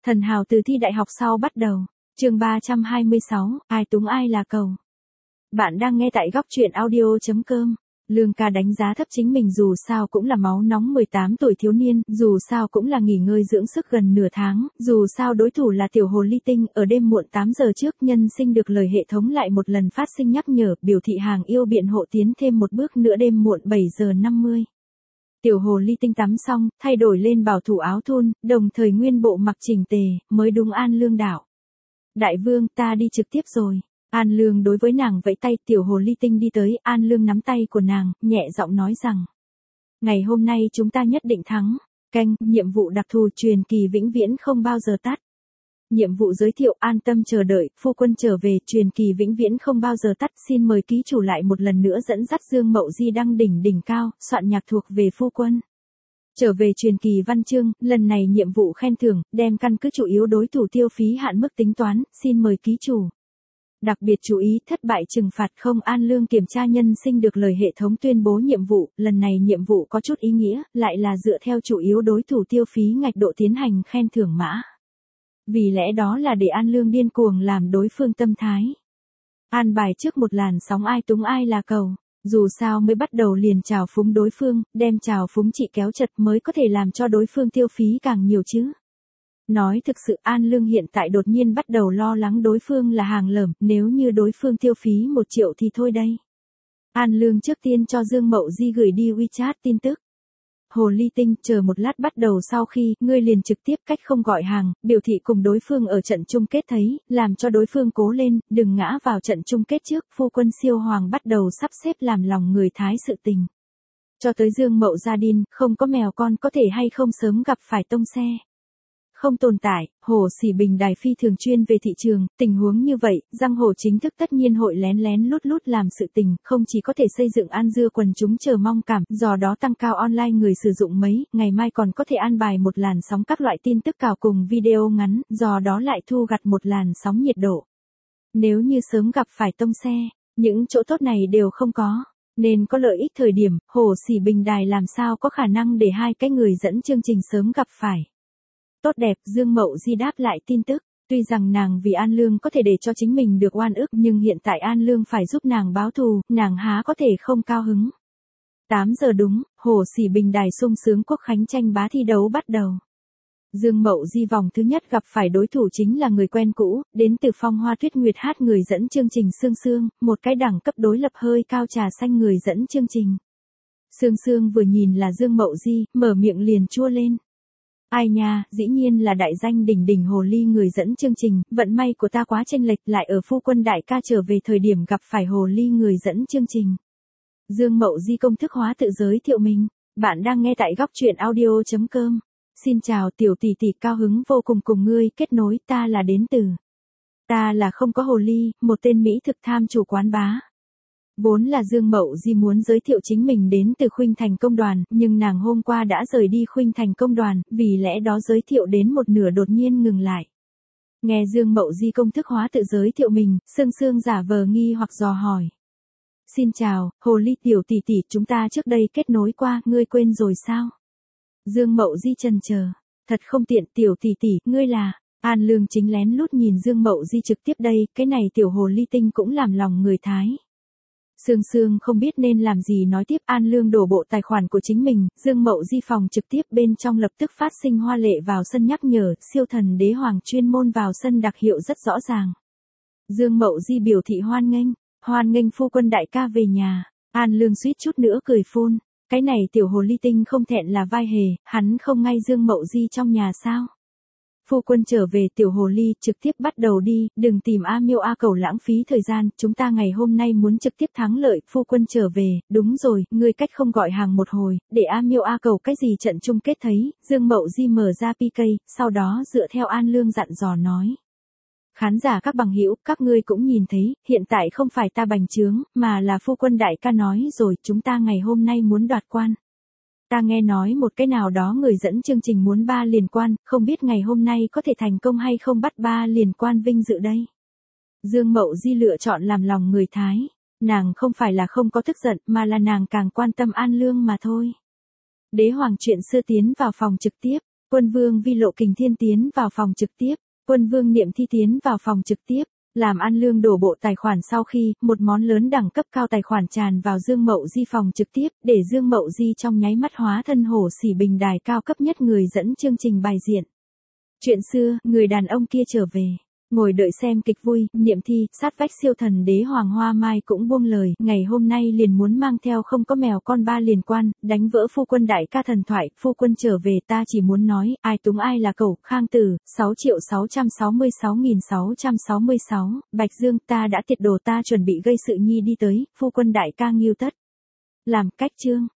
Thần hào từ thi đại học sau bắt đầu. Chương 326, ai túng ai là cầu. Bạn đang nghe tại góc truyện audio.com. Lương ca đánh giá thấp chính mình, dù sao cũng là máu nóng 18 tuổi thiếu niên, dù sao cũng là nghỉ ngơi dưỡng sức gần nửa tháng, dù sao đối thủ là tiểu hồ ly tinh. Ở đêm muộn 8 giờ trước, nhân sinh được lời hệ thống lại một lần phát sinh nhắc nhở, biểu thị hàng yêu biện hộ tiến thêm một bước nữa. Đêm muộn 7 giờ 50. Tiểu hồ ly tinh tắm xong, thay đổi lên bảo thủ áo thun, đồng thời nguyên bộ mặc chỉnh tề, mới đúng An Lương đạo. Đại vương, ta đi trực tiếp rồi. An Lương đối với nàng vẫy tay. Tiểu hồ ly tinh đi tới, An Lương nắm tay của nàng, nhẹ giọng nói rằng. Ngày hôm nay chúng ta nhất định thắng. Canh, nhiệm vụ đặc thù truyền kỳ vĩnh viễn không bao giờ tắt. Nhiệm vụ giới thiệu, an tâm chờ đợi, phu quân trở về, truyền kỳ vĩnh viễn không bao giờ tắt. Xin mời ký chủ lại một lần nữa dẫn dắt Dương Mậu Di đăng đỉnh đỉnh cao, soạn nhạc thuộc về phu quân. Trở về truyền kỳ văn chương, lần này nhiệm vụ khen thưởng, đem căn cứ chủ yếu đối thủ tiêu phí hạn mức tính toán, xin mời ký chủ. Đặc biệt chú ý, thất bại trừng phạt không. An Lương kiểm tra nhân sinh được lời hệ thống tuyên bố nhiệm vụ, lần này nhiệm vụ có chút ý nghĩa, lại là dựa theo chủ yếu đối thủ tiêu phí ngạch độ tiến hành khen thưởng mã. Vì lẽ đó là để An Lương điên cuồng làm đối phương tâm thái. An bài trước một làn sóng ai túng ai là cầu. Dù sao mới bắt đầu liền trào phúng đối phương, đem trào phúng chị kéo chật mới có thể làm cho đối phương tiêu phí càng nhiều chứ. Nói thực sự, An Lương hiện tại đột nhiên bắt đầu lo lắng đối phương là hàng lởm, nếu như đối phương tiêu phí 1 triệu thì thôi đây. An Lương trước tiên cho Dương Mậu Di gửi đi WeChat tin tức. Hồ ly tinh, chờ một lát, bắt đầu sau khi, ngươi liền trực tiếp cách không gọi hàng, biểu thị cùng đối phương ở trận chung kết thấy, làm cho đối phương cố lên, đừng ngã vào trận chung kết trước. Phu quân siêu hoàng bắt đầu sắp xếp làm lòng người Thái sự tình. Cho tới Dương Mậu Gia Đin, không có mèo con có thể hay không sớm gặp phải tông xe. Không tồn tại, Hồ Sỉ Bình đài phi thường chuyên về thị trường, tình huống như vậy, Giang Hồ chính thức tất nhiên hội lén lén lút lút làm sự tình, không chỉ có thể xây dựng an dưa quần chúng chờ mong cảm, do đó tăng cao online người sử dụng mấy, ngày mai còn có thể an bài một làn sóng các loại tin tức cào cùng video ngắn, do đó lại thu gặt một làn sóng nhiệt độ. Nếu như sớm gặp phải tông xe, những chỗ tốt này đều không có. Nên có lợi ích thời điểm, Hồ Sỉ Bình đài làm sao có khả năng để hai cái người dẫn chương trình sớm gặp phải. Tốt đẹp, Dương Mậu Di đáp lại tin tức. Tuy rằng nàng vì An Lương có thể để cho chính mình được oan ức, nhưng hiện tại An Lương phải giúp nàng báo thù, nàng há có thể không cao hứng. 8 giờ đúng, Hồ Sỉ Bình đài sung sướng quốc khánh tranh bá thi đấu bắt đầu. Dương Mậu Di vòng thứ nhất gặp phải đối thủ chính là người quen cũ, đến từ Phong Hoa Tuyết Nguyệt hát người dẫn chương trình Sương Sương, một cái đẳng cấp đối lập hơi cao trà xanh người dẫn chương trình. Sương Sương vừa nhìn là Dương Mậu Di, mở miệng liền chua lên. Ai nha, dĩ nhiên là đại danh đỉnh đỉnh hồ ly người dẫn chương trình, vận may của ta quá chênh lệch, lại ở phu quân đại ca trở về thời điểm gặp phải hồ ly người dẫn chương trình. Dương Mậu Di công thức hóa tự giới thiệu mình, bạn đang nghe tại góc truyện audio.com. Xin chào tiểu tỷ tỷ, cao hứng vô cùng cùng ngươi kết nối, ta là đến từ. Ta là không có hồ ly, một tên Mỹ thực tham chủ quán bá. Vốn là Dương Mậu Di muốn giới thiệu chính mình đến từ Khuynh Thành công đoàn, nhưng nàng hôm qua đã rời đi Khuynh Thành công đoàn, vì lẽ đó giới thiệu đến một nửa đột nhiên ngừng lại. Nghe Dương Mậu Di công thức hóa tự giới thiệu mình, Sương Sương giả vờ nghi hoặc dò hỏi. Xin chào, hồ ly tiểu tỷ tỷ, chúng ta trước đây kết nối qua, ngươi quên rồi sao? Dương Mậu Di chần chờ, thật không tiện, tiểu tỷ tỷ, ngươi là... An Lương chính lén lút nhìn Dương Mậu Di trực tiếp đây, cái này tiểu hồ ly tinh cũng làm lòng người Thái. Sương Sương không biết nên làm gì nói tiếp. An Lương đổ bộ tài khoản của chính mình, Dương Mậu Di phòng trực tiếp bên trong lập tức phát sinh hoa lệ vào sân nhắc nhở, siêu thần đế hoàng chuyên môn vào sân đặc hiệu rất rõ ràng. Dương Mậu Di biểu thị hoan nghênh phu quân đại ca về nhà. An Lương suýt chút nữa cười phun, cái này tiểu hồ ly tinh không thẹn là vai hề, hắn không ngay Dương Mậu Di trong nhà sao? Phu quân trở về, tiểu hồ ly, trực tiếp bắt đầu đi, đừng tìm A Miêu A Cầu lãng phí thời gian, chúng ta ngày hôm nay muốn trực tiếp thắng lợi. Phu quân trở về, đúng rồi, ngươi cách không gọi hàng một hồi, để A Miêu A Cầu cái gì trận chung kết thấy. Dương Mậu Di mở ra PK, sau đó dựa theo An Lương dặn dò nói. Khán giả các bằng hữu, các ngươi cũng nhìn thấy, hiện tại không phải ta bành trướng, mà là phu quân đại ca nói rồi, chúng ta ngày hôm nay muốn đoạt quan. Ta nghe nói một cái nào đó người dẫn chương trình muốn 3 liên quan, không biết ngày hôm nay có thể thành công hay không, bắt 3 liên quan vinh dự đây. Dương Mậu Di lựa chọn làm lòng người Thái. Nàng không phải là không có tức giận, mà là nàng càng quan tâm An Lương mà thôi. Đế hoàng chuyện xưa tiến vào phòng trực tiếp. Quân Vương Vi Lộ Kình Thiên tiến vào phòng trực tiếp, Quân Vương Niệm Thi tiến vào phòng trực tiếp, làm An Lương đổ bộ tài khoản sau khi, một món lớn đẳng cấp cao tài khoản tràn vào Dương Mậu Di phòng trực tiếp, để Dương Mậu Di trong nháy mắt hóa thân hổ xỉ bình đài cao cấp nhất người dẫn chương trình bài diện. Chuyện xưa, người đàn ông kia trở về. Ngồi đợi xem kịch vui, Niệm Thi, sát vách siêu thần đế Hoàng Hoa Mai cũng buông lời, ngày hôm nay liền muốn mang theo không có mèo con ba liền quan, đánh vỡ phu quân đại ca thần thoại, phu quân trở về ta chỉ muốn nói, ai túng ai là cẩu, Khang Tử, 6.666.666, Bạch Dương, ta đã tiệt đồ ta chuẩn bị gây sự nhi đi tới, phu quân đại ca nghiêu tất. Làm cách chương.